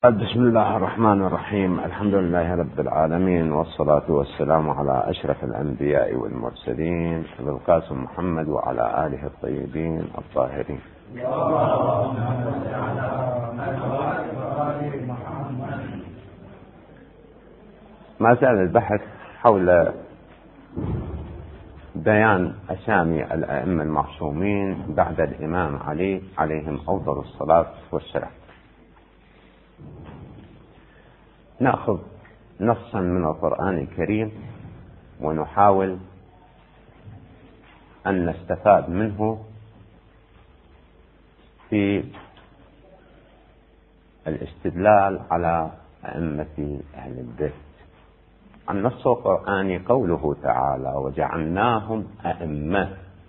بسم الله الرحمن الرحيم. الحمد لله رب العالمين، والصلاة والسلام على أشرف الأنبياء والمرسلين أبي القاسم محمد وعلى آله الطيبين الطاهرين. ما زال البحث حول بيان أسامي الأئمة المعصومين بعد الإمام علي عليهم أفضل الصلاة والسلام. نأخذ نصا من القرآن الكريم ونحاول أن نستفاد منه في الاستدلال على أئمة أهل البيت. النص القرآني قوله تعالى: وجعلناهم أئمة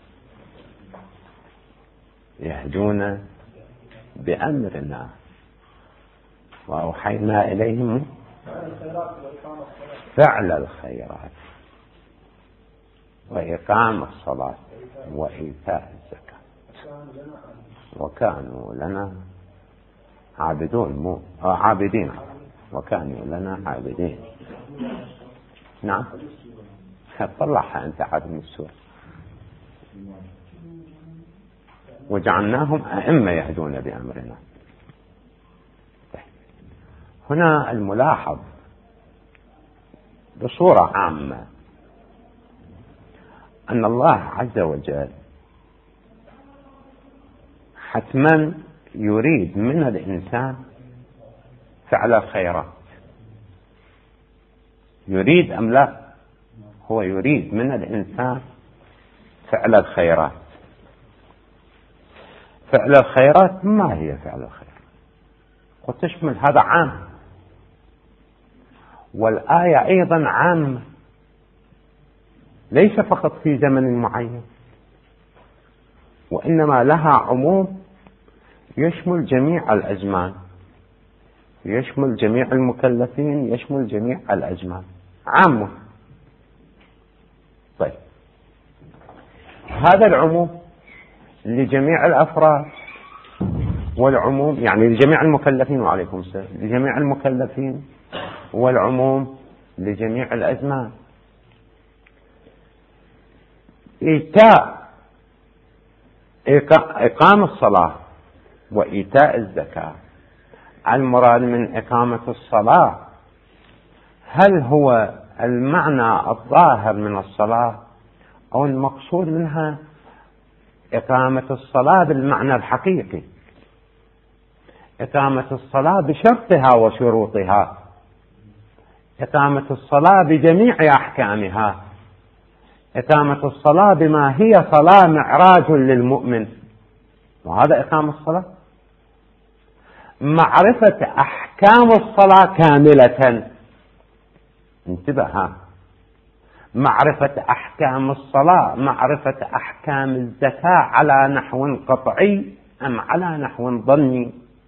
يهدون بأمرنا وأوحينا إليهم فعل الخيرات وإقام الصلاة وإيتاء الزكاة وكانوا لنا عابدين وكانوا لنا عابدين. نعم، طلعها أنت عاد من السورة. وجعلناهم أئمة يهدون بأمرنا. هنا الملاحظ بصورة عامة أن الله عز وجل حتما يريد من الإنسان فعل الخيرات. يريد أم لا؟ هو يريد من الإنسان فعل الخيرات. فعل الخيرات، ما هي فعل الخيرات؟ وتشمل هذا عام، والآية أيضا عامة، ليس فقط في زمن معين، وإنما لها عموم يشمل جميع الأزمان، يشمل جميع المكلفين، يشمل جميع الأزمان، عامة. طيب، هذا العموم لجميع الأفراد، والعموم يعني لجميع المكلفين، وعليكم السلام، لجميع المكلفين، والعموم لجميع الأزمان. إقام الصلاة وإيتاء الزكاة، المراد من إقامة الصلاة هل هو المعنى الظاهر من الصلاة، أو المقصود منها إقامة الصلاة بالمعنى الحقيقي، إقامة الصلاة بشرطها وشروطها، إقامة الصلاة بجميع أحكامها، إقامة الصلاة بما هي صلاة معراج للمؤمن، وهذا إقامة الصلاة. معرفة أحكام الصلاة كاملة، انتبه، معرفة أحكام الصلاة، معرفة أحكام الزكاة على نحو قطعي أم على نحو ظني.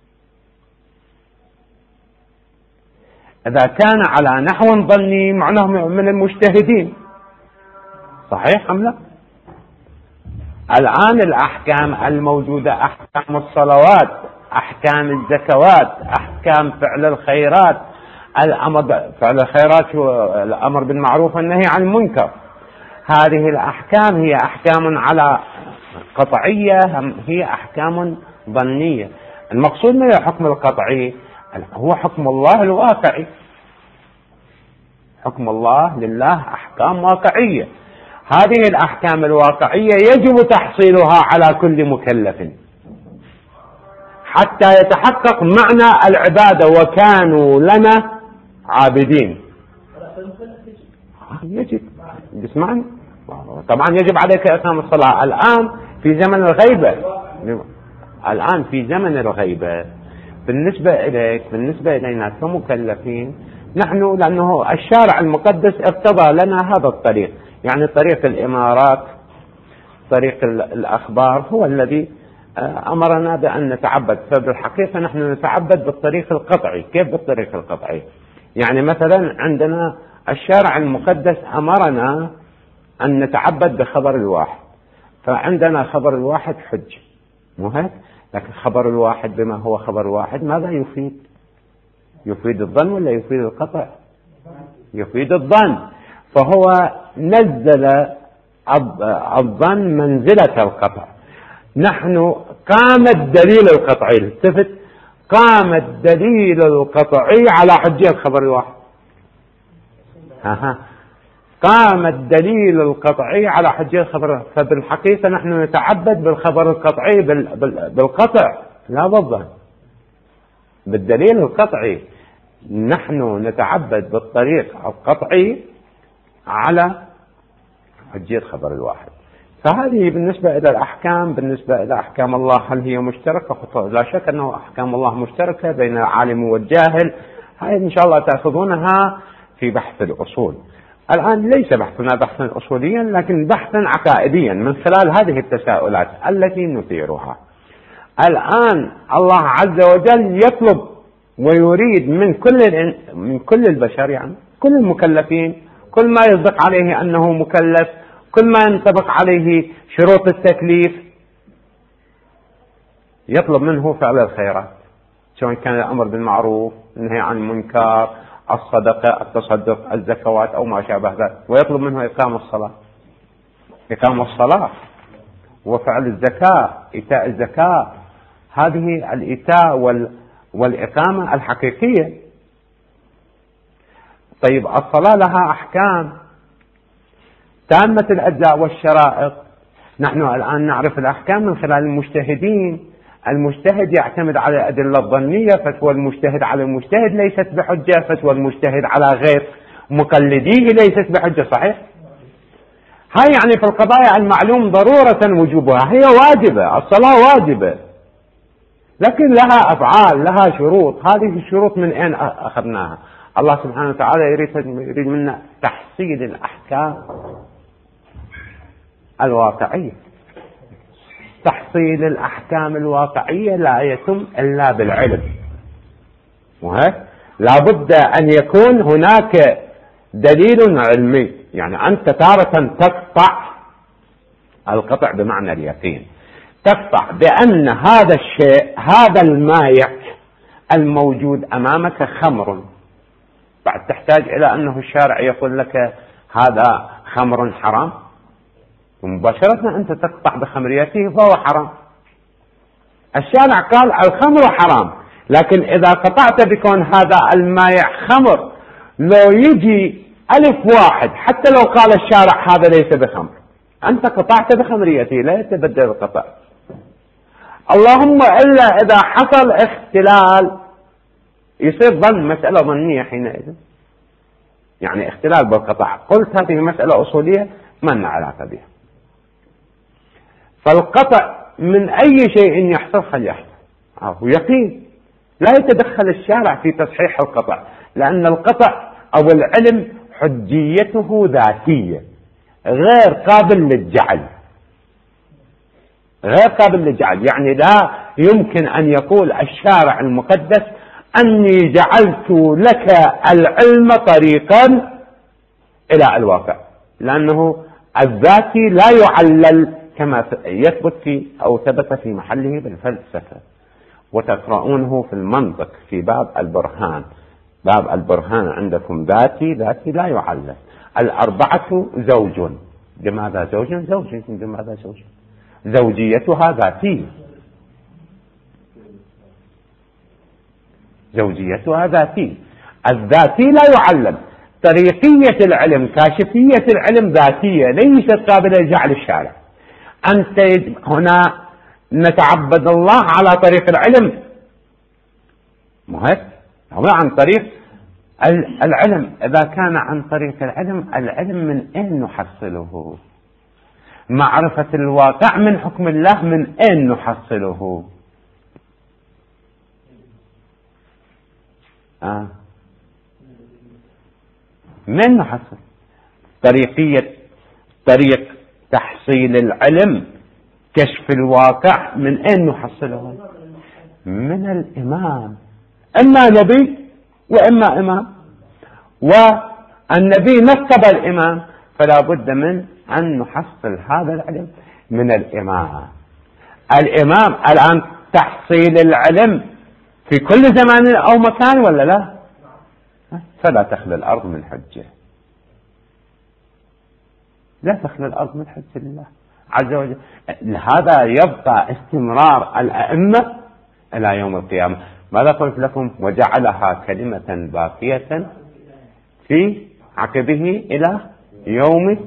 إذا كان على نحو ظني معناه من المجتهدين، صحيح أم لا؟ الآن الأحكام الموجودة، أحكام الصلوات، أحكام الزكوات، أحكام فعل الخيرات، الأمر فعل الخيرات والأمر بالمعروف والنهي عن المنكر، هذه الأحكام هي أحكام على قطعية، هي أحكام ظنية. المقصود من الحكم القطعي هو حكم الله الواقعي. حكم الله لله أحكام واقعية، هذه الأحكام الواقعية يجب تحصيلها على كل مكلف حتى يتحقق معنى العبادة، وكانوا لنا عابدين. يجب، اسمعني، طبعا يجب عليك إقام الصلاة. الآن في زمن الغيبة، الآن في زمن الغيبة، بالنسبة إليك، بالنسبة إلينا كمكلفين نحن، لأنه الشارع المقدس ارتضى لنا هذا الطريق، يعني طريق الإمارات، طريق الأخبار، هو الذي أمرنا بأن نتعبد. فبالحقيقة نحن نتعبد بالطريق القطعي. كيف بالطريق القطعي؟ يعني مثلا عندنا الشارع المقدس أمرنا أن نتعبد بخبر الواحد، فعندنا خبر الواحد حج، مو هيك؟ لكن خبر الواحد بما هو خبر الواحد ماذا يفيد؟ يفيد الظن ولا يفيد القطع؟ يفيد الظن. فهو نزل الظن منزلة القطع. نحن قام الدليل القطعي، التفت، قام الدليل القطعي على حجية الخبر الواحد. قام الدليل القطعي على حجية الخبر. فبالحقيقة نحن نتعبد بالخبر القطعي بالقطع لا بالظن، بالدليل القطعي. نحن نتعبد بالطريق القطعي على حجية خبر الواحد. فهذه بالنسبة إلى الأحكام. بالنسبة إلى أحكام الله، هل هي مشتركة؟ لا شك أنه أحكام الله مشتركة بين العالم والجاهل. هاي إن شاء الله تأخذونها في بحث الأصول. الآن ليس بحثنا بحثا أصوليا، لكن بحثا عقائديا من خلال هذه التساؤلات التي نثيرها. الآن الله عز وجل يطلب ويريد من كل البشر، يعني كل المكلفين، كل ما يصدق عليه أنه مكلف، كل ما ينطبق عليه شروط التكليف، يطلب منه فعل الخيرات، سواء كان الأمر بالمعروف، النهي عن المنكر، الصدقة، التصدق، الزكوات أو ما شابه ذلك. ويطلب منه إقام الصلاة وفعل الزكاة، إيتاء الزكاة. هذه الإيتاء والإقامة الحقيقية. طيب الصلاة لها أحكام تامة الأجزاء والشرائط. نحن الآن نعرف الأحكام من خلال المجتهدين. المجتهد يعتمد على الأدلة الظنية، فتوى المجتهد على المجتهد ليست بحجة، فتوى المجتهد على غير مقلديه ليست بحجة. صحيح؟ هاي يعني في القضايا المعلوم ضرورة وجوبها، هي واجبة، الصلاة واجبة، لكن لها أفعال، لها شروط. هذه الشروط من أين أخذناها؟ الله سبحانه وتعالى يريد منا تحصيل الأحكام الواقعية. تحصيل الأحكام الواقعية لا يتم إلا بالعلم، لا بد أن يكون هناك دليل علمي. يعني أنت تارة تقطع القطع بمعنى اليقين، تقطع بأن هذا الشيء، هذا المائع الموجود أمامك خمر، بعد تحتاج إلى أنه الشارع يقول لك هذا خمر حرام، ومباشرة أنت تقطع بخمريته فهو حرام. الشارع قال الخمر حرام، لكن إذا قطعت بكون هذا المائع خمر، لو يجي ألف واحد حتى لو قال الشارع هذا ليس بخمر، أنت قطعت بخمريته، لا يتبدل القطع. اللهم إلا إذا حصل اختلال، يصير ظن، مسألة ظنية حينئذ، يعني اختلال بالقطع. قلت هذه مسألة أصولية ما لنا علاقة بها. فالقطع من أي شيء يحصل فليحصل، يقين، لا يتدخل الشارع في تصحيح القطع، لأن القطع أو العلم حجيته ذاتية غير قابل للجعل، غير قابل للجعل. يعني لا يمكن أن يقول الشارع المقدس أني جعلت لك العلم طريقا إلى الواقع، لأنه الذاتي لا يعلل كما يثبت في أو ثبت في محله بالفلسفة. وتقرؤونه في المنطق في باب البرهان. باب البرهان عندكم ذاتي لا يعلل. الأربعة زوج. لماذا زوج؟ لماذا زوج؟ زوجيتها ذاتية، زوجيتها ذاتية. الذاتي لا يعلم. طريقية العلم، كاشفية العلم ذاتية ليست قابلة لجعل الشارع. أنت هنا نتعبد الله على طريق العلم، مهم هو عن طريق العلم. إذا كان عن طريق العلم من أين نحصله؟ معرفة الواقع من حكم الله من أين نحصله؟ من نحصل طريق تحصيل العلم، كشف الواقع، من أين نحصله؟ من الإمام، إما نبي وإما إمام، والنبي نصب الإمام، فلا بد من أن نحصل هذا العلم من الإمام. الإمام الآن تحصيل العلم في كل زمان أو مكان ولا لا؟ فلا تخلى الأرض من حجه، لا تخلى الأرض من حجة الله عز وجل. هذا يبقى استمرار الأئمة إلى يوم القيامة. ماذا قلت لكم؟ وجعلها كلمة باقية في عقبه إلى يوم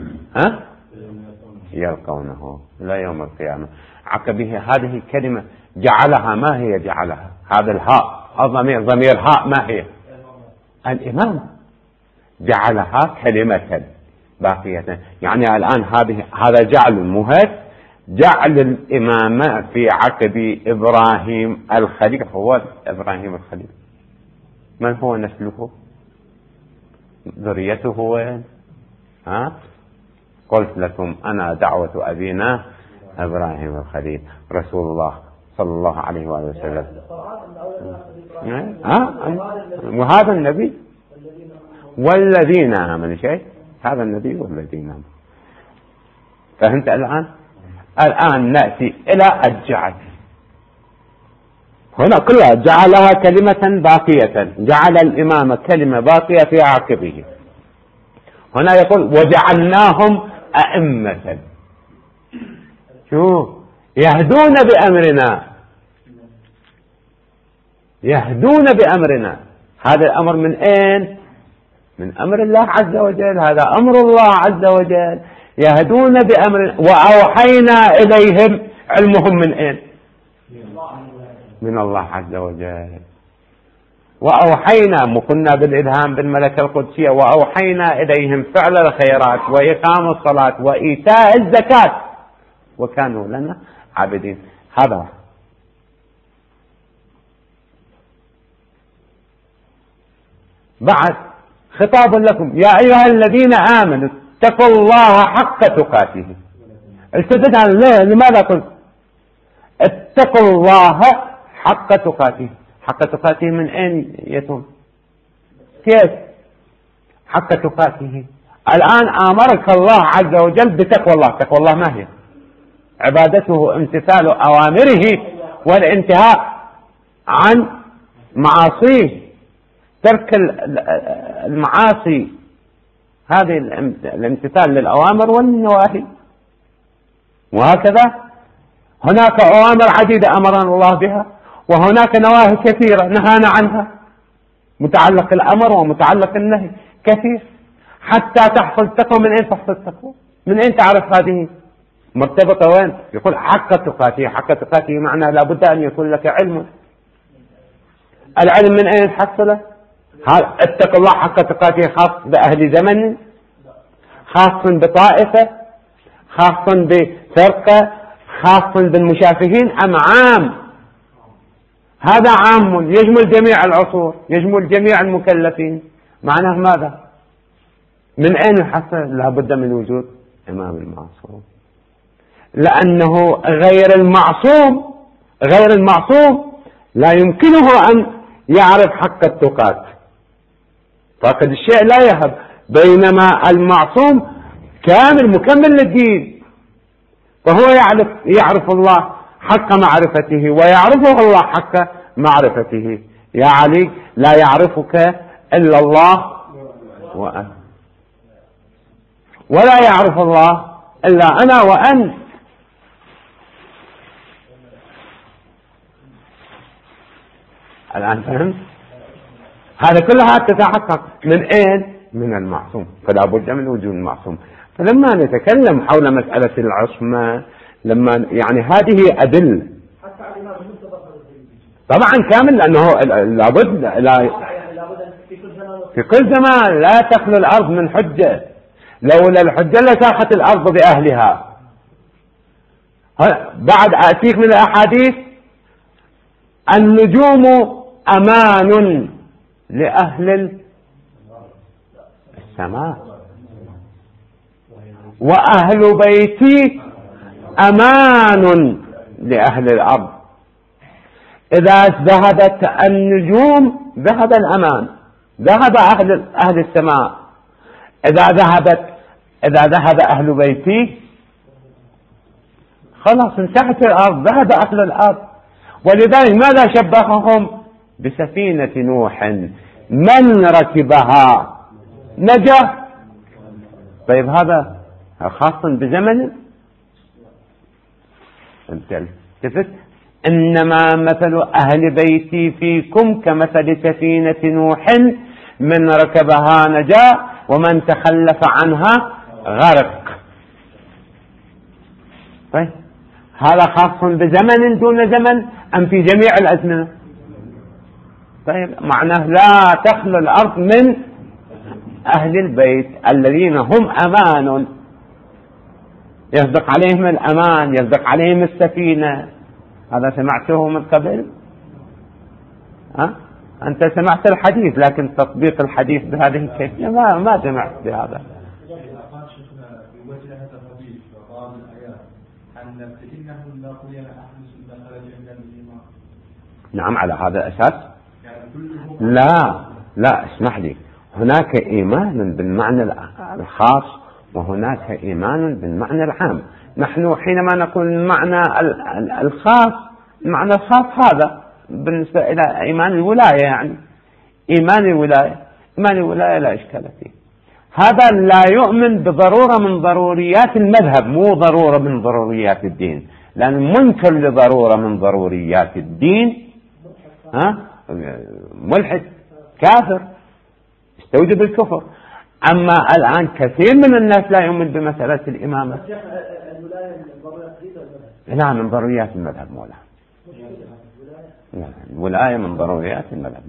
يلقونه، إلى يوم القيامة. عقبه هذه الكلمة جعلها، ما هي جعلها؟ هذا الهاء الضمير، ضمير هاء، ما هي؟ الإمام. جعلها كلمة باقية، يعني الآن هذا جعل مهد، جعل الإمامة في عقب إبراهيم الخليل. هو إبراهيم الخليل من هو نسله؟ ذريته وين؟ قلت لكم أنا دعوة أبينا إبراهيم الخليل رسول الله صلى الله عليه وآله وسلم. وهذا النبي والذين آمنوا، شيء هذا النبي والذين آمنوا. فهمت الآن؟ الآن نأتي إلى الجعل. هنا كلها جعلها كلمة باقية، جعل الإمام كلمة باقية في عقبه. هنا يقول وجعلناهم أئمة، شوف، يهدون بأمرنا، يهدون بأمرنا. هذا الأمر من أين؟ من أمر الله عز وجل، هذا أمر الله عز وجل. يهدون بأمرنا وأوحينا إليهم. علمهم من أين؟ من الله عز وجل. وأوحينا، مكنا بالإلهام بالملكة القدسية، وأوحينا إليهم فعل الخيرات وإقام الصلاة وإيتاء الزكاة وكانوا لنا عابدين. هذا بعد خطاب لكم يا أيها الذين آمنوا اتقوا الله حق تقاته. التفتنا لماذا قلت اتقوا الله حق تقاته؟ حق تقاته من أين يتم؟ كيف حق تقاته؟ الآن آمرك الله عز وجل بتقوى الله. تقوى الله ما هي؟ عبادته امتثال أوامره والانتهاء عن معاصيه، ترك المعاصي، هذه الامتثال للأوامر والنواهي. وهكذا هناك أوامر عديدة أمرنا الله بها، وهناك نواهي كثيرة نهانا عنها، متعلق الأمر ومتعلق النهي كثير. حتى تحصل التقوى، من أين تحصل التقوى؟ من أين تعرف هذه مرتبطة وين؟ يقول حق تقاته. حق تقاته معناه لابد أن يكون لك علم. العلم من أين تحصله؟ اتق الله حق تقاته خاص بأهل زمن، خاص بطائفة، خاص بفرقة، خاص بالمشافهين، أم عام؟ هذا عام يشمل جميع العصور، يشمل جميع المكلفين. معناه ماذا؟ من أين الحصر؟ لابد من وجود إمام المعصوم، لأنه غير المعصوم لا يمكنه أن يعرف حق التقاة، فقد الشيء لا يهب. بينما المعصوم كامل مكمل للدين، فهو يعرف الله حق معرفته ويعرفه الله حق معرفته. يا علي لا يعرفك إلا الله وأنا، ولا يعرف الله إلا أنا وأنت. الآن فهمت؟ هذا كلها تتحقق من أين؟ من المعصوم. فلا بد من وجود المعصوم. فلما نتكلم حول مسألة العصمة، لما يعني هذه أدلة طبعا كامل، لأنه لابد في كل زمان لا تخلو الأرض من حجة. لولا الحجة لساخت الأرض بأهلها. بعد أتيك من الأحاديث النجوم أمان لأهل السماء، وأهل بيتي أمان لأهل الأرض. إذا ذهبت النجوم ذهب الأمان، ذهب أهل السماء. إذا ذهب أهل بيتي خلاص انتهت الأرض، ذهب أهل الأرض. ولذلك ماذا شبههم؟ بسفينة نوح، من ركبها نجا. طيب هذا خاص بزمن التفت. إنما مثل أهل بيتي فيكم كمثل سفينة نوح من ركبها نجا ومن تخلف عنها غرق. طيب هذا خاص بزمن دون زمن أم في جميع الأزمنة؟ طيب معناه لا تخلو الأرض من أهل البيت الذين هم أمان، يصدق عليهم الأمان، يصدق عليهم السفينة. هذا سمعته من قبل؟ أنت سمعت الحديث لكن تطبيق الحديث بهذه الكيفية ما سمعت بهذا. نعم على هذا الأساس. لا اسمح لي، هناك إيمان بالمعنى الخاص وهناك إيمان بالمعنى العام. نحن حينما نقول المعنى الخاص، المعنى الخاص هذا بالنسبة إلى إيمان الولاية، يعني إيمان الولاية لا إشكال فيه. هذا لا يؤمن بضرورة من ضروريات المذهب، مو ضرورة من ضروريات الدين، لأن منكر لضرورة من ضروريات الدين ملحد كافر يستوجب الكفر. أما الآن كثير من الناس لا يؤمن بمسألة الإمامة. لا من ضروريات المذهب مولا. الولاية من ضروريات المذهب.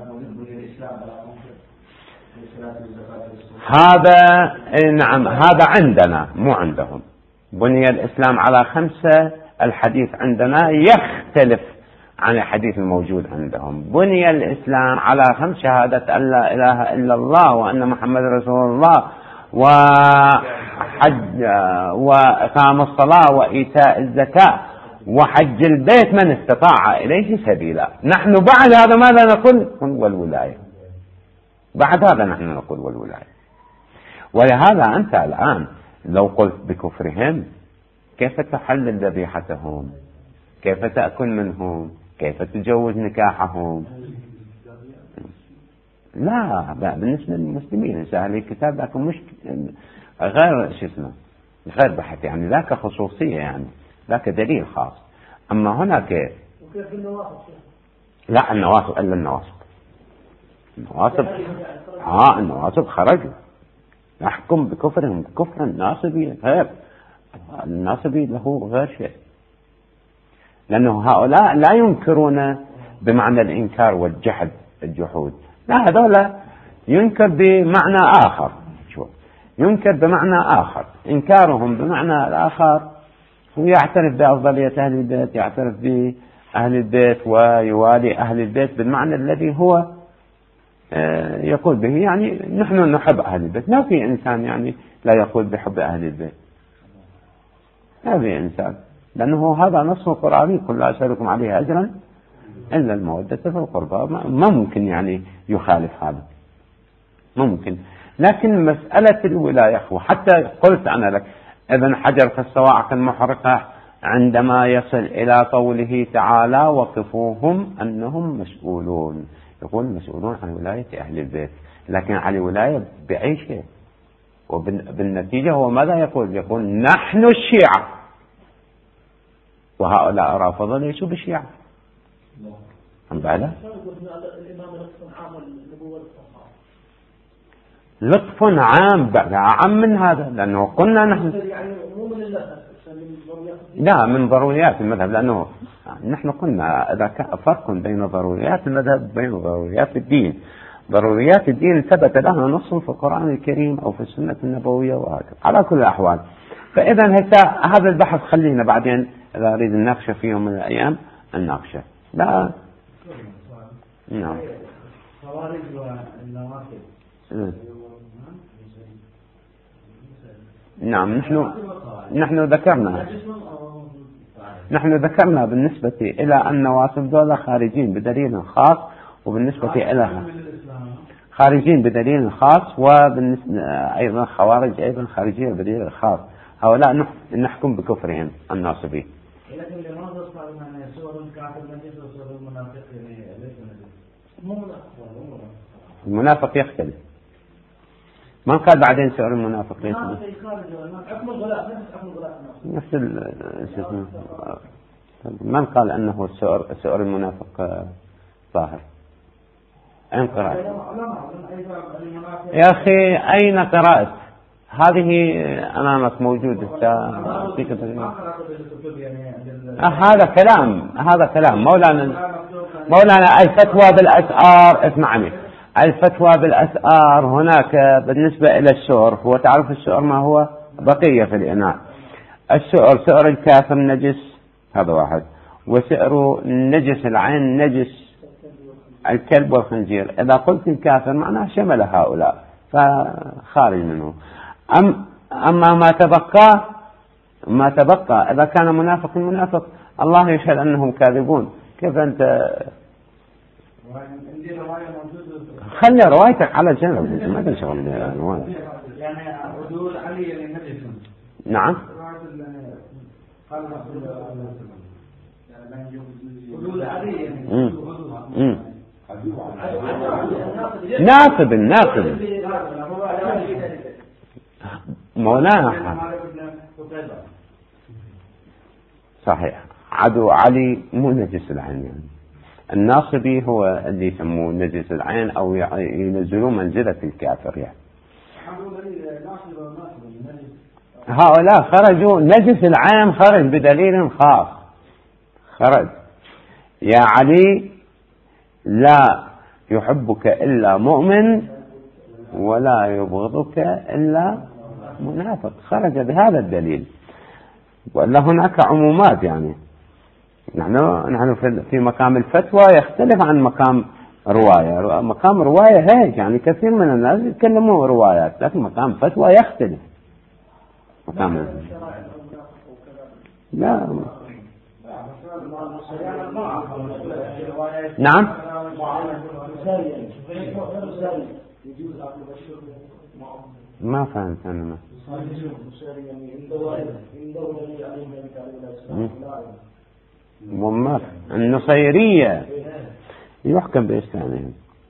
هذا نعم، هذا عندنا مو عندهم. بني الإسلام على 5، الحديث عندنا يختلف عن الحديث الموجود عندهم. بني الإسلام على 5 شهادة أن لا إله إلا الله وأن محمد رسول الله وحج وإقام الصلاة وإيتاء الزكاة وحج البيت من استطاع إليه سبيلا. نحن بعد هذا ماذا نقول؟ والولاية. بعد هذا نحن نقول والولاية. ولهذا أنت الآن لو قلت بكفرهم كيف تحلل ذبيحتهم؟ كيف تأكل منهم؟ كيف تجوز نكاحهم؟ لا بالنسبة للمسلمين أهل الكتاب لكن مش غير غير بحث، يعني ذاك خصوصية، يعني ذاك دليل خاص. أما هنا كيف؟ وكيف النواصب؟ لا النواصب إلا النواصب خرجوا. نحكم بكفرهم كفر الناصبي غير الناصبي له غير شيء، لأنه هؤلاء لا ينكرون بمعنى الإنكار والجحد الجحود، لا هذولا ينكر بمعنى آخر. ينكر بمعنى آخر. إنكارهم بمعنى الآخر هو يعترف بأفضلية أهل البيت، يعترف بأهل البيت ويوالي أهل البيت بالمعنى الذي هو يقول به، يعني نحن نحب أهل البيت. ما في إنسان يعني لا يقول بحب أهل البيت، ما في إنسان، لأنه هذا نص قرآني: قل لا أسألكم عليه أجرا إلا المودة في القربى. ما ممكن يعني يخالف هذا، ممكن. لكن مسألة الولاية، وحتى قلت أنا لك ابن حجر في الصواعق المحرقة عندما يصل إلى قوله تعالى: وقفوهم أنهم مسؤولون، يقول مسؤولون عن ولاية أهل البيت، لكن عن ولاية بأي شيء. وبالنتيجة هو ماذا يقول؟ يقول نحن الشيعة، وهؤلاء رافضة ليسوا بشيعة. لطف عام بقى عام من هذا، لأنه قلنا نحن لا من ضروريات المذهب، لأنه نحن قلنا إذا كان فرق بين ضروريات المذهب وبين ضروريات الدين. ضروريات الدين ثبت لها نص في القرآن الكريم أو في السنة النبوية وهكذا على كل الأحوال. فإذا هذا البحث خلينا بعدين إذا أريد الناقشة في يوم من الأيام الناقشة. لا نعم. خوارج والنوافل. نعم نحن ذكرنا بالنسبة إلى النواسب دول خارجين بدليل خاص، وبالنسبة إلى خارجين بدليل خاص، وبالنسبة أيضا خوارج أيضا خارجين بدليل خاص. هؤلاء نحكم بكفرهم الناصبين. لكن لماذا صار سور الكافر نجس وسور المنافق ليس نجس؟ المنافق يختلف. من قال بعدين سؤر المنافق يختلف؟ نفس من قال أنه سؤر المنافق ظاهر؟ أين قرأت؟ يا أخي أين قرأت؟ هذه أمامك موجودة. هذا كلام مولانا الفتوى بالأسعار. اسمعني، الفتوى بالأسعار هناك بالنسبة إلى السؤر. هو تعرف السؤر ما هو؟ بقية في الإناء. سؤر الكافر نجس، هذا واحد. وسؤر نجس العين نجس الكلب والخنزير. إذا قلت الكافر معناه شمل هؤلاء فخارج منه. أما ما تبقى إذا كان منافق الله يشهد أنهم كاذبون. كيف أنت؟ خلي روايتك على جنب، ما تشغل الرواية. يعني عدول علي النجس. نعم. عدول علي. ناقب مولانا صحيح. عدو علي مو نجس العين، يعني الناصبي هو اللي يسموه نجس العين أو ينزلوه منزلة الكافر. يعني هؤلاء خرجوا نجس العين، خرج بدليل خاص. خرج يا علي لا يحبك إلا مؤمن ولا يبغضك إلا منافق. خرج بهذا الدليل. ولا هناك عمومات، يعني نحن في مقام الفتوى يختلف عن مقام رواية. مقام رواية هيك، يعني كثير من الناس يتكلموا روايات، لكن مقام فتوى يختلف. مقام لا. نعم. ما فهمت أنا. النصيرية يحكم بإسلامهم.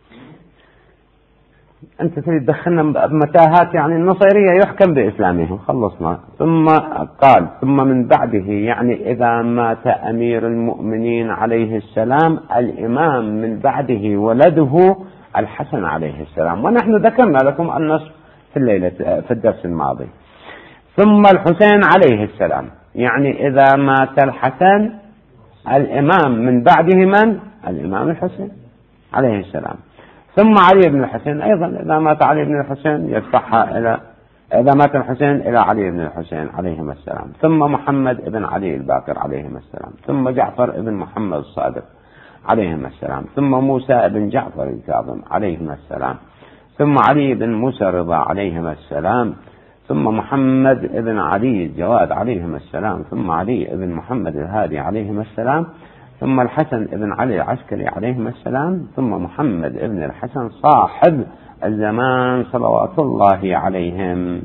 أنت تريد تدخلنا بمتاهات. يعني النصيرية يحكم بإسلامهم، خلصنا. ثم قال ثم من بعده، يعني إذا مات أمير المؤمنين عليه السلام الإمام من بعده ولده الحسن عليه السلام. ونحن ذكرنا لكم النص في الدرس الماضي. ثم الحسين عليه السلام، يعني إذا مات الحسن الإمام من بعده من؟ الإمام الحسين عليه السلام. ثم علي بن الحسين أيضا، إذا مات علي بن الحسين يدفعها إذا مات الحسين إلى علي بن الحسين عليهما السلام. ثم محمد بن علي الباقر عليهما السلام. ثم جعفر بن محمد الصادق عليهما السلام. ثم موسى بن جعفر الكاظم عليهما السلام. ثم علي بن موسى رضا عليهما السلام. ثم محمد بن علي الجواد عليهما السلام. ثم علي بن محمد الهادي عليهما السلام. ثم الحسن بن علي العسكري عليهما السلام. ثم محمد بن الحسن صاحب الزمان صلوات الله عليهم.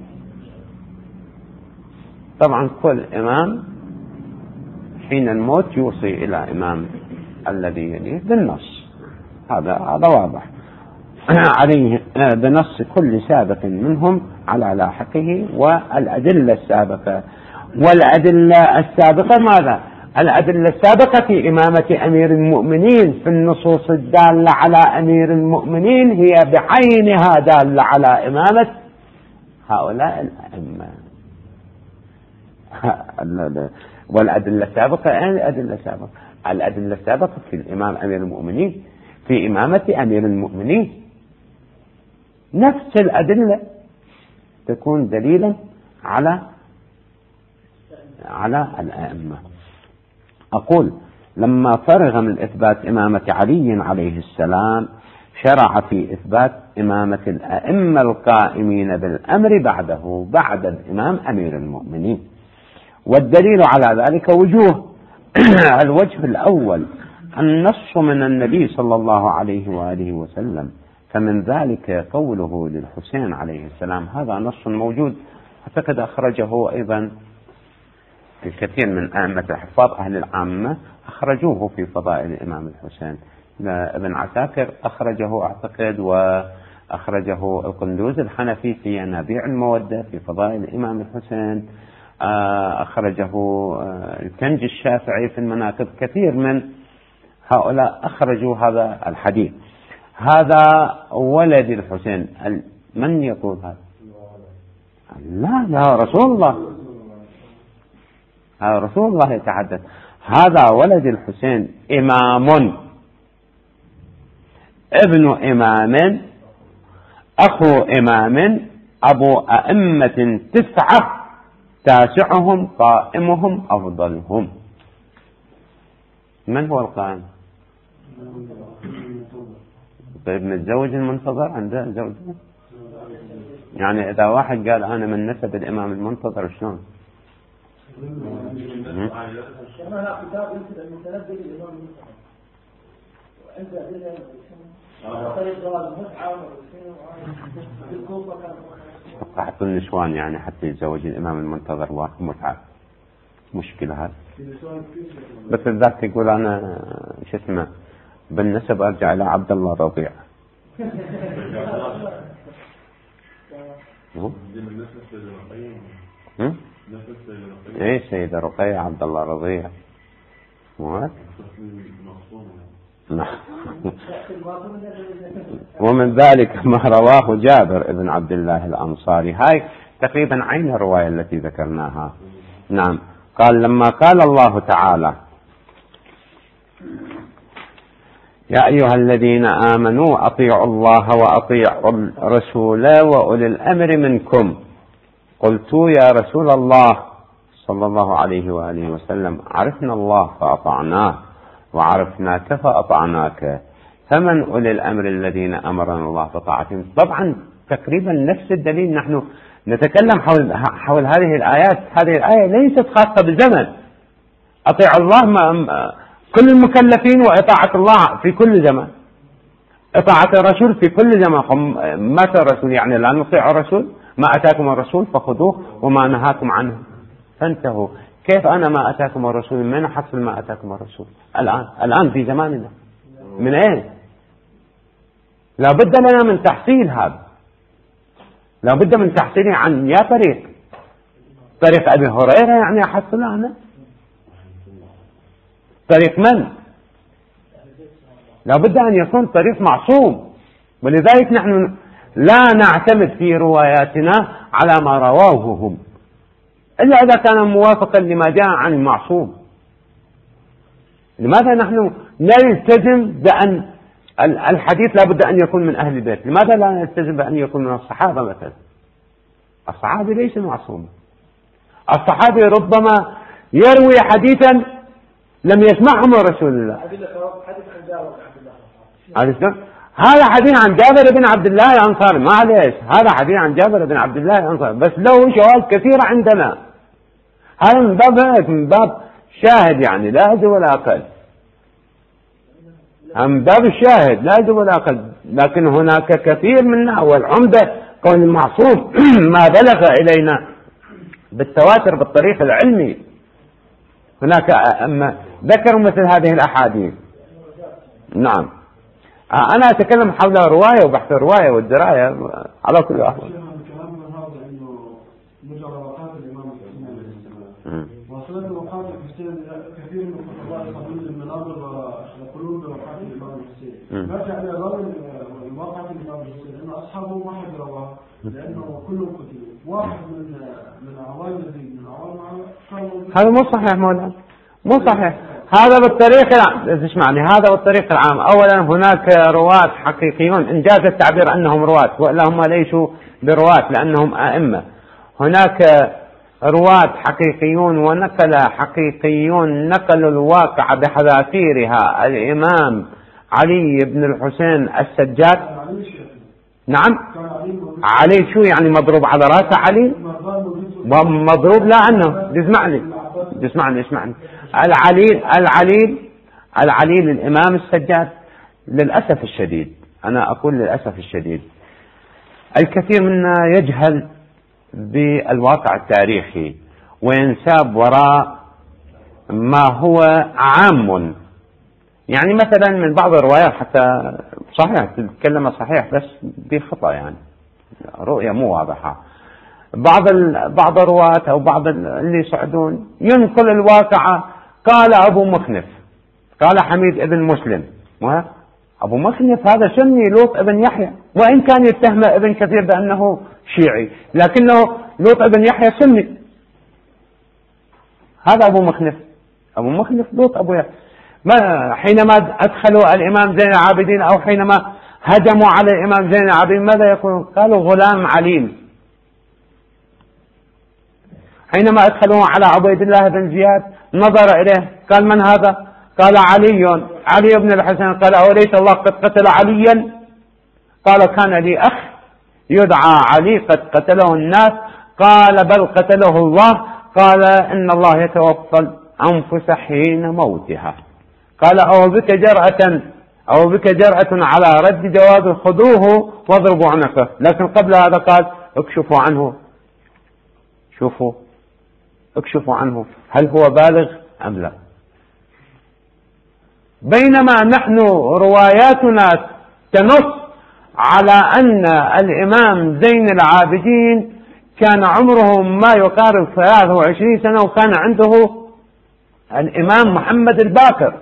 طبعا كل إمام حين الموت يوصي إلى إمام الذي يليه بالنص، هذا واضح عليه بنص كل سابق منهم على لاحقه. والأدلة السابقة ماذا؟ الأدلة السابقة في إمامة أمير المؤمنين في النصوص الدالة على أمير المؤمنين هي بعينها دالة على إمامة هؤلاء الأئمة. والأدلة السابقة الأدلة السابقة في الإمام أمير المؤمنين في إمامة أمير المؤمنين نفس الأدلة تكون دليلا على الأئمة. أقول لما فرغ من إثبات إمامة علي عليه السلام شرع في إثبات إمامة الأئمة القائمين بالأمر بعده بعد الإمام أمير المؤمنين. والدليل على ذلك وجوه. الوجه الأول النص من النبي صلى الله عليه وآله وسلم، فمن ذلك قوله للحسين عليه السلام. هذا نص موجود، أعتقد أخرجه أيضا الكثير من أئمة الحفاظ أهل العامة، أخرجوه في فضائل الإمام الحسين. ابن عساكر أخرجه أعتقد، وأخرجه القندوز الحنفي في ينابيع المودة في فضائل الإمام الحسين، أخرجه الكنج الشافعي في المناقب. كثير من هؤلاء أخرجوا هذا الحديث. هذا ولد الحسين. من يقول هذا؟ لا رسول الله، هذا رسول الله يتحدث. هذا ولد الحسين، إمام، ابن إمام، أخو إمام، أبو أئمة 9، تاسعهم قائمهم أفضلهم. من هو القائم؟ طيب متزوج المنتظر، عنده زوجة. يعني إذا واحد قال أنا من نسب الإمام المنتظر شلون؟ حتى النسوان يعني حتى يتزوج الإمام المنتظر واحد متعب، مشكلة هذا. بس ذاك يقول أنا شو اسمه بالنسب أرجع إلى عبد الله الرضيع. ايه سيدة رقية عبد الله الرضيع. ومن ذلك ما رواه جابر ابن عبد الله الأنصاري. هاي تقريبا عين الرواية التي ذكرناها. نعم. قال لما قال الله تعالى يا أيها الذين آمنوا أطيعوا الله وأطيعوا الرسول وأولي الأمر منكم، قلت يا رسول الله صلى الله عليه وآله وسلم عرفنا الله فأطعناه وعرفناك فأطعناك، فمن أولي الأمر الذين أمرنا الله بطاعتهم. طبعا تقريبا نفس الدليل. نحن نتكلم حول هذه الآيات. هذه الآية ليست خاصة بالزمن. أطيع الله كل المكلفين، وإطاعة الله في كل زمن، إطاعة الرسول في كل زمن. متى الرسول يعني لا نطيع الرسول؟ ما أتاكم الرسول فخذوه وما نهاكم عنه فانتهوا. كيف أنا ما أتاكم الرسول؟ من حصل ما أتاكم الرسول الآن في زماننا؟ من أين؟ لا بد لنا من تحصيل هذا، لا بد من تحصيله عن يا طريق أبي هريرة يعني أحصله أنا؟ طريق من؟ لا بد أن يكون طريق معصوم. ولذلك نحن لا نعتمد في رواياتنا على ما رواه هم إلا إذا كان موافقا لما جاء عن المعصوم. لماذا نحن نلتزم بأن الحديث لا بد أن يكون من أهل البيت؟ لماذا لا نلتزم بأن يكون من الصحابة مثلا؟ الصحابي ليس معصوما. الصحابي ربما يروي حديثا لم يسمعه من رسول الله. هذا حديث عن جابر بن عبد الله الأنصاري، معليش هذا حديث عن جابر بن عبد الله الأنصاري، بس له شواهد كثيرة عندنا. هذا من باب هيك، من باب شاهد يعني لا يزيد ولا أقل، من باب الشاهد لا يزيد ولا أقل. لكن هناك كثير منا، والعمدة كون المعصوم ما بلغ إلينا بالتواتر بالطريق العلمي. هناك أما ذكروا مثل هذه الأحاديث. نعم. أنا أتكلم حول رواية وبحث الرواية والدراية على كل أحوال. وصلت وقات الحسين كثير من الخطباء يقولون المناظر يقولون بوقات الإمام الحسين. رجع إلى راوي وقات الإمام الحسين أن أصحابه ما حد رواه لأنه كلهم قتلوا. واحد من أعوان الذين من أعوان هذا مو صحيح مولانا، مو صحيح. هذا بالطريق العام. اسمعني، هذا بالطريق العام. أولا هناك رواة حقيقيون، إن جاز التعبير أنهم رواة، وإلا هم ليسوا برواة لأنهم أئمة. هناك رواة حقيقيون ونقل حقيقيون نقلوا الواقع بحذافيرها. الإمام علي بن الحسين السجاد. نعم. علي شو يعني مضروب على رأس علي؟ مضروب لا عنه. اسمعني. العليل الإمام السجاد. للأسف الشديد، أنا أقول للأسف الشديد، الكثير منا يجهل بالواقع التاريخي وينساب وراء ما هو عام يعني مثلا من بعض الروايات حتى صحيح تتكلم صحيح بس بخطأ، يعني رؤية مو واضحة. بعض الرواة أو بعض اللي يصعدون ينقل الواقعة. قال أبو مخنف، قال حميد ابن مسلم، أبو مخنف هذا سني لوط ابن يحيى، وإن كان يتهم ابن كثير بأنه شيعي، لكنه لوط ابن يحيى سني. هذا أبو مخنف لوط أبو يحيى. حينما أدخلوا الإمام زين العابدين أو حينما هجموا على الإمام زين العابدين ماذا يقولون؟ قالوا غلام عليم. حينما أدخلوا على عبيد الله بن زياد نظر إليه قال من هذا؟ قال علي بن الحسن. قال أوليس الله قد قتل عليا؟ قال كان لي أخ يدعى علي قد قتله الناس. قال بل قتله الله. قال إن الله يتوفى الأنفس حين موتها. قال أو بك جرأة على رد جواب خذوه واضربوا عنقه. لكن قبل هذا قال اكشفوا عنه هل هو بالغ أم لا. بينما نحن رواياتنا تنص على أن الإمام زين العابدين كان عمره ما يقارب 23 سنة، وكان عنده الإمام محمد الباقر.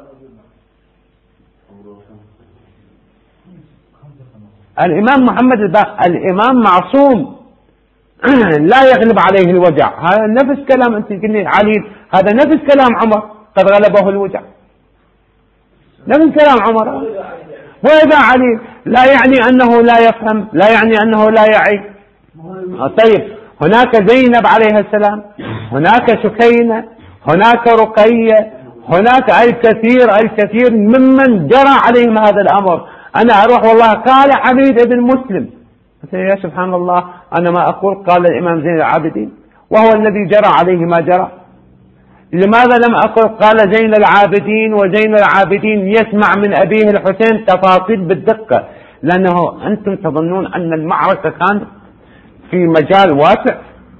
الإمام محمد الباقر الإمام معصوم لا يغلب عليه الوجع. هذا نفس كلام أنت تقولي علي، هذا نفس كلام عمر قد غلبه الوجع، نفس كلام عمر. وإذا علي لا يعني أنه لا يفهم، لا يعني أنه لا يعي. طيب هناك زينب عليه السلام، هناك سكينة، هناك رقية، هناك الكثير ممن جرى عليهم هذا الأمر. أنا أروح والله قال حميد بن مسلم، يا سبحان الله، أنا ما أقول قال الإمام زين العابدين وهو الذي جرى عليه ما جرى. لماذا لم أقل قال زين العابدين؟ وزين العابدين يسمع من أبيه الحسين تفاصيل بالدقة، لأنه أنتم تظنون أن المعركة كانت في مجال واسع،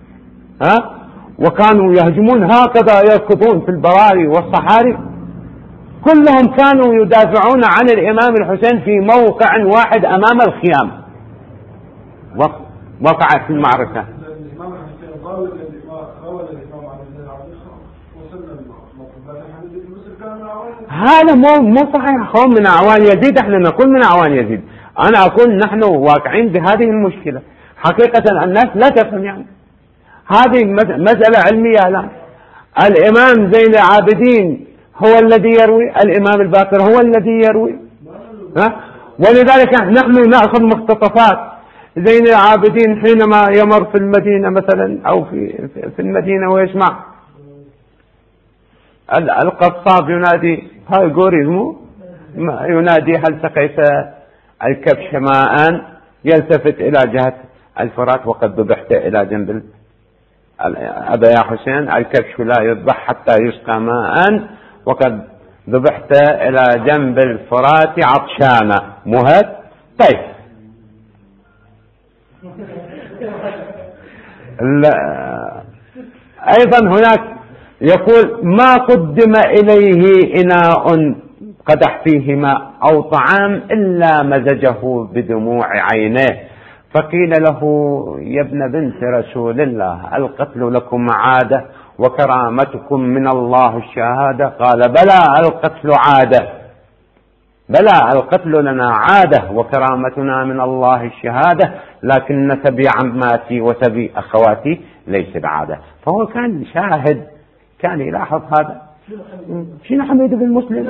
وكانوا يهجمون هكذا يركضون في البراري والصحاري. كلهم كانوا يدافعون عن الإمام الحسين في موقع واحد أمام الخيام. وقعت في المعركة. هذا مو صحيح. هم من أعوان يزيد، احنا نقول من أعوان يزيد. أنا أقول نحن واقعين بهذه المشكلة. حقيقة الناس لا تفهم، يعني هذه مسألة علمية. الآن الإمام زين العابدين هو الذي يروي، الإمام الباقر هو الذي يروي، ولذلك نحن نأخذ مقتطفات زين العابدين حينما يمر في المدينة مثلا أو في المدينة ويسمع القصاب ينادي، هاي قوريزمو ينادي هل سقيت الكبش ماء؟ يلتفت إلى جهة الفرات وقد ذبحت إلى جنب أبا يا حسين، الكبش لا يذبح حتى يسقى ماء، وقد ذبحت إلى جنب الفرات عطشانا مهد. طيب أيضا هناك يقول ما قدم إليه إناء قدح فيه ماء أو طعام إلا مزجه بدموع عينيه، فقيل له يا ابن بنت رسول الله القتل لكم عادة وكرامتكم من الله الشهادة؟ قال بلى القتل عادة، بلى القتل لنا عادة وكرامتنا من الله الشهادة، لكن سبي عماتي وسبي أخواتي ليس بعادة. فهو كان شاهد، كان يلاحظ هذا. شنو حميد بن مسلم؟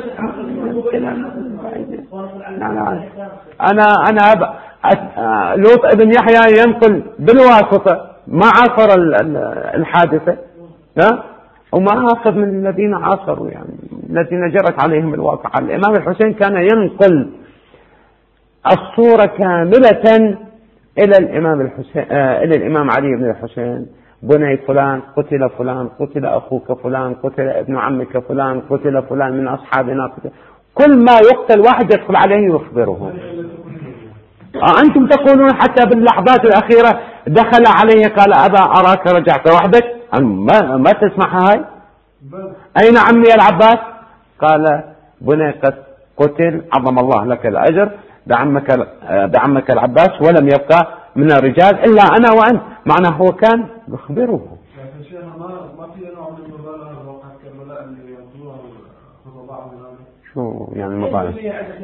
أنا لوط ابن يحيى ينقل بالواسطة، ما عاصر الحادثة، وما أخذ من الذين عاصروا، يعني الذين جرت عليهم الواقعة. الإمام الحسين كان ينقل الصورة كاملة إلى الإمام علي بن الحسين. بني فلان قتل، فلان قتل، أخوك فلان قتل، ابن عمك فلان قتل، فلان من أصحابنا قتل. كل ما يقتل واحد يدخل عليه يخبره. أنتم تقولون حتى باللحظات الأخيرة دخل عليه قال أبا أراك رجعت وحدك، ما تسمعها هاي؟ أين عمي العباس؟ قال بني قتل عظم الله لك الأجر بعمك العباس، ولم يبقى من الرجال إلا أنا وأنت. معناه هو كان يخبره. لكن شيخنا ما في نوع من المبالغة بواقع كربلاء اللي يقولوها خطباء من هذا. شو يعني المبالغة؟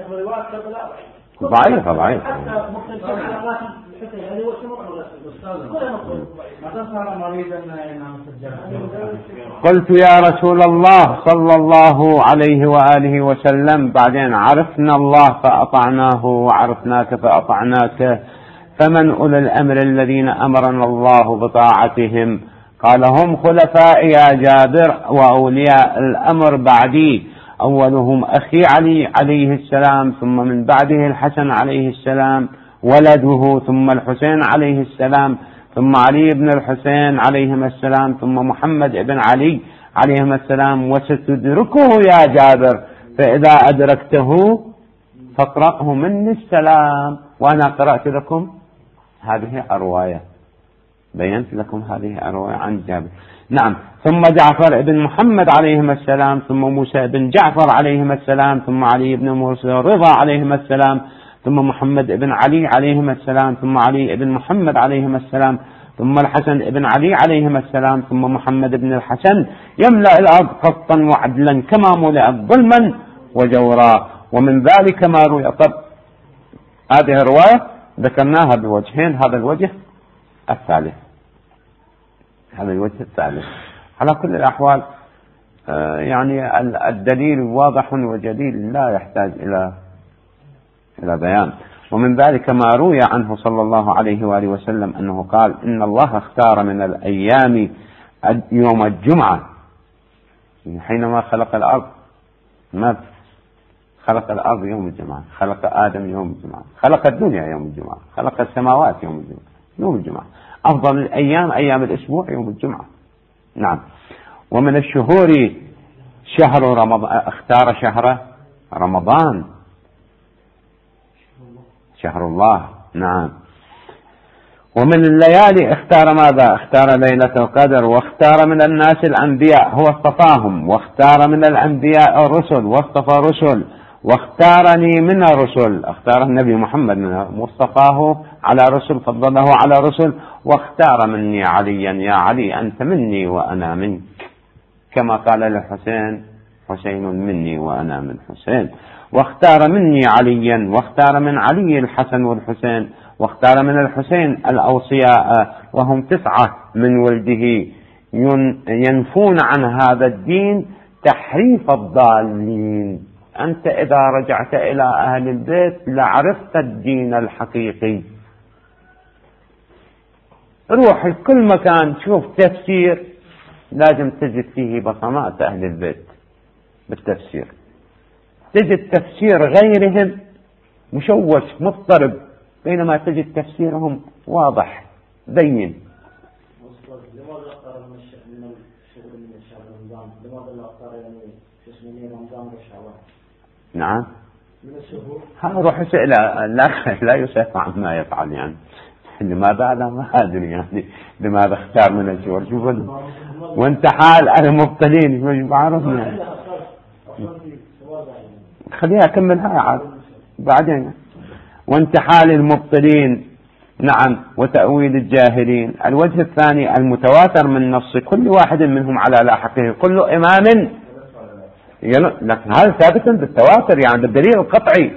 ضعيفة. حتى ممكن كلمات الحسين هذه هو شنو قلت يا رسول الله صلى الله عليه وآله وسلم، بعدين عرفنا الله فأطعناه وعرفناك فأطعناك، فمن أولي الأمر الذين أمرنا الله بطاعتهم؟ قال هم خلفاء يا جابر وأولياء الأمر بعدي، أولهم أخي علي عليه السلام، ثم من بعده الحسن عليه السلام ولده، ثم الحسين عليه السلام، ثم علي بن الحسين عليهما السلام، ثم محمد بن علي عليهما السلام، وستدركه يا جابر، فإذا أدركته فاقرأه مني السلام. وأنا قرأت لكم هذه الرواية، بينت لكم هذه الرواية عن جابر. نعم. ثم جعفر بن محمد عليهما السلام، ثم موسى بن جعفر عليهما السلام، ثم علي بن موسى رضا عليهما السلام، ثم محمد بن علي عليهما السلام، ثم علي بن محمد عليهما السلام، ثم الحسن بن علي عليهما السلام، ثم محمد بن الحسن، يملأ الأرض قسطا وعدلا كما ملأت ظلما وجورا. ومن ذلك ما روي. طب هذه الرواية ذكرناها بوجهين، هذا الوجه الثالث، هذا الوجه الثالث. على كل الأحوال يعني الدليل واضح وجليل لا يحتاج إلى بيان. ومن ذلك ما روي عنه صلى الله عليه وآله وسلم أنه قال إن الله اختار من الأيام يوم الجمعة. حينما خلق الأرض ما خلق الأرض يوم الجمعة، خلق آدم يوم الجمعة، خلق الدنيا يوم الجمعة، خلق السماوات يوم الجمعة. أفضل الأيام أيام الأسبوع يوم الجمعة. نعم. ومن الشهور شهر رمضان، اختار شهر رمضان شهر الله. نعم. ومن الليالي اختار ماذا؟ اختار ليلة القدر. واختار من الناس الأنبياء، هو اصطفاهم، واختار من الأنبياء الرسل واصطفى رسل، واختارني من الرسل، اختار النبي محمد واصطفاه على رسل، فضله على رسل، واختار مني عليا، يا علي أنت مني وأنا منك، كما قال للحسين حسين مني وأنا من حسين. واختار مني عليا، واختار من علي الحسن والحسين، واختار من الحسين الأوصياء وهم 9 من ولده ينفون عن هذا الدين تحريف الضالين. أنت إذا رجعت إلى أهل البيت لعرفت الدين الحقيقي. روح لكل مكان شوف تفسير لازم تجد فيه بصمات أهل البيت بالتفسير، تجد تفسير غيرهم مشوش مضطرب، بينما تجد تفسيرهم واضح بين. لماذا اختار من الشهور من شهر رمضان؟ لماذا لا اختار يعني رمضان وشعبان؟ نعم. من الشهور. ها روح اسأل، لا يسأل عما يفعل يعني. لماذا؟ أنا ما أدري يعني لماذا اختار من الشهور. شوف وانت حال المبتلين مش بعرفنا يعني. خليها أكملها عاد بعدين. وانت حال المبطلين. نعم. وتأويل الجاهلين. الوجه الثاني المتواتر من نص كل واحد منهم على لاحقه، كل إمام لكن هذا ثابت بالتواتر يعني بالدليل القطعي.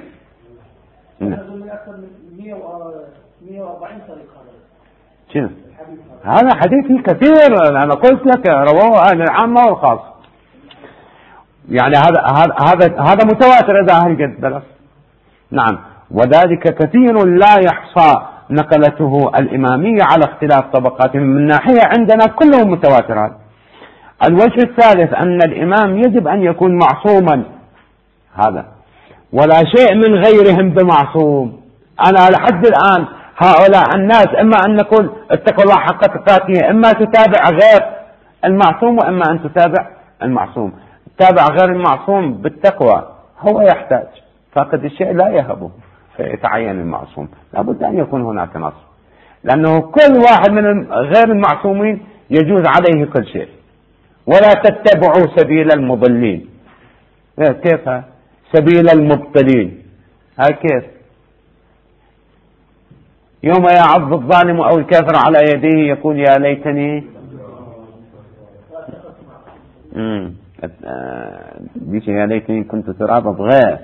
شنو؟ هذا حديث كثير، أنا قلت لك رواه أهل العامة والخاص، يعني هذا متواتر إذا أهل قد بلغ. نعم. وذلك كثير لا يحصى نقلته الإمامية على اختلاف طبقاتهم، من ناحية عندنا كلهم متواترات. الوجه الثالث أن الإمام يجب أن يكون معصوما، هذا ولا شيء من غيرهم بمعصوم. أنا لحد الآن هؤلاء الناس إما أن نقول اتقوا الله حق تقاته، إما تتابع غير المعصوم وإما أن تتابع المعصوم. تتابع غير المعصوم بالتقوى هو يحتاج، فقد الشيء لا يهبه فيتعين المعصوم، لابد أن يكون هناك نص، لأنه كل واحد من غير المعصومين يجوز عليه كل شيء. ولا تتبعوا سبيل المضلين. كيف سبيل المبطلين. هاي كيف؟ يوم يعض الظالم أو الكافر على يديه يقول يا ليتني يا ليتني كنت ترابا بغيت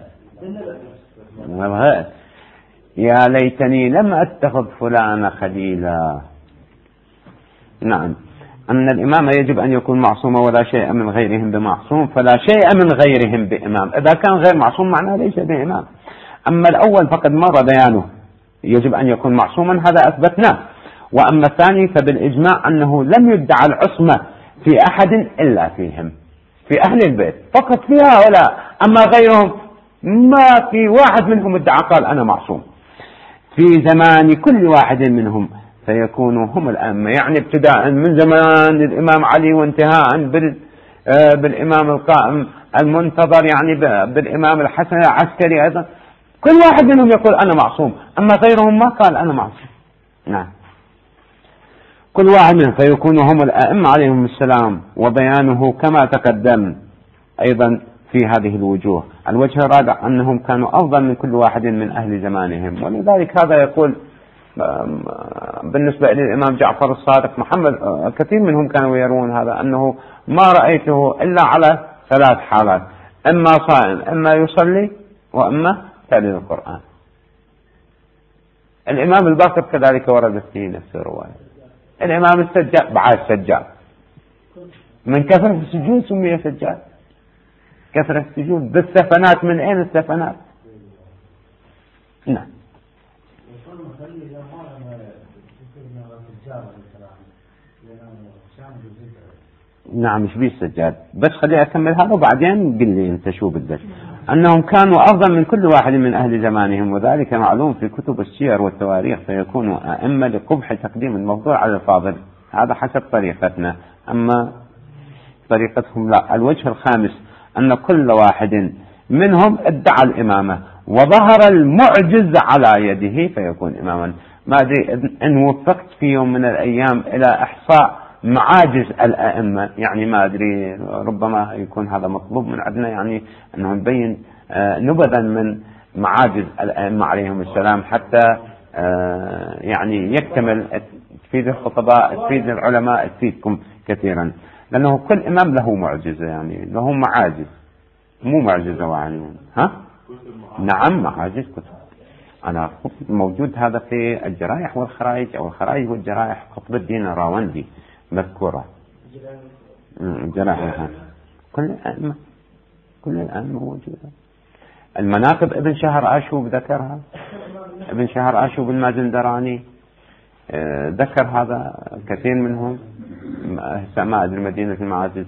يا ليتني لم أتخذ فلانا خليلا. نعم، أن الإمام يجب أن يكون معصوما ولا شيء من غيرهم بمعصوم، فلا شيء من غيرهم بإمام. إذا كان غير معصوم معناه ليس بإمام. أما الأول فقد مر بيانه، يجب أن يكون معصوما، هذا أثبتناه. وأما الثاني فبالإجماع أنه لم يدعى العصمة في أحد إلا فيهم، في أهل البيت فقط، في هؤلاء. أما غيرهم ما في واحد منهم ادعى قال أنا معصوم. في زمان كل واحد منهم فيكونوا هم الأئمة، يعني ابتداء من زمان الإمام علي وانتهاء بالإمام القائم المنتظر، يعني بالإمام الحسن العسكري أيضا، كل واحد منهم يقول أنا معصوم. أما غيرهم ما قال أنا معصوم. نعم، كل واحد منهم فيكونوا هم الأئمة عليهم السلام. وبيانه كما تقدم أيضا في هذه الوجوه. الوجه الرابع أنهم كانوا أفضل من كل واحد من أهل زمانهم، ولذلك هذا يقول بالنسبة للإمام جعفر الصادق محمد، كثير منهم كانوا يرون هذا، أنه ما رأيته إلا على 3 حالات: إما صائم، إما يصلي، وإما تالي القرآن. الإمام الباقر كذلك ورد فيه نفس الرواية. الإمام السجاد بعد سجاد، من كثرة السجود سمي سجاد، كثرة السجود بالسفنات. من أين السفنات؟ نعم. نعم، مش بيه السجاد، بس خليني أكمل هذا وبعدين قل لي أنت شو بدك. أنهم كانوا أفضل من كل واحد من أهل زمانهم، وذلك معلوم في كتب السير والتواريخ، فيكونوا أئمة لقبح تقديم المفضول على الفاضل. هذا حسب طريقتنا، أما طريقتهم لا. الوجه الخامس أن كل واحد منهم ادعى الإمامة وظهر المعجز على يده فيكون إماما. ما أدري إن وفقت في يوم من الأيام إلى إحصاء معاجز الأئمة، يعني ما أدري، ربما يكون هذا مطلوب من عندنا، يعني أنه نبين نبذا من معاجز الأئمة عليهم السلام، حتى يعني يكتمل، تفيد الخطباء، تفيد العلماء، تفيدكم كثيرا، لأنه كل إمام له معجزة، يعني له معاجز، مو معجزة يعني. ها؟ نعم، معاجز كتب. أنا موجود هذا في الجرائح والخرائج، أو الخرائج والجرائح، قطب الدين الراوندي مذكورة. الجرائح كل الأئمة موجودة. المناقب ابن شهر آشوب ذكرها، ابن شهر آشوب المازندراني ذكر هذا، كثير منهم. ما أدري مدينة المعاجز.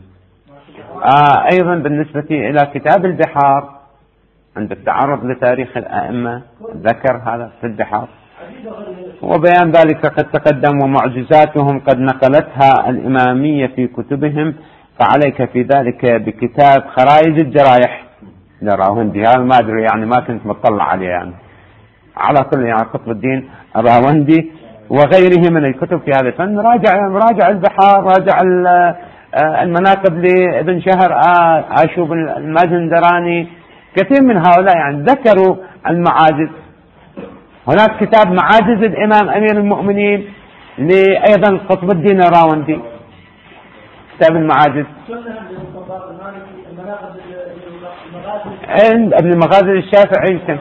أيضا بالنسبة إلى كتاب البحار، عند التعرض لتاريخ الأئمة ذكر هذا في البحار، وبيان ذلك قد تقدم. ومعجزاتهم قد نقلتها الإمامية في كتبهم، فعليك في ذلك بكتاب خرائج الجرائح للراوندي. هذا ما أدري، يعني ما كنت مطلع عليه، يعني على كل يعني قطب الدين الراوندي وغيره من الكتب في هذا الفن. راجع البحار، راجع المناقب لابن شهر آشوب المازندراني، كثير من هؤلاء يعني ذكروا المعاجز. هناك كتاب معاجز الإمام أمير المؤمنين لأيضا قطب الدين الراوندي، كتاب المعاجز. عند ابن المغازي الشافعي يمكن.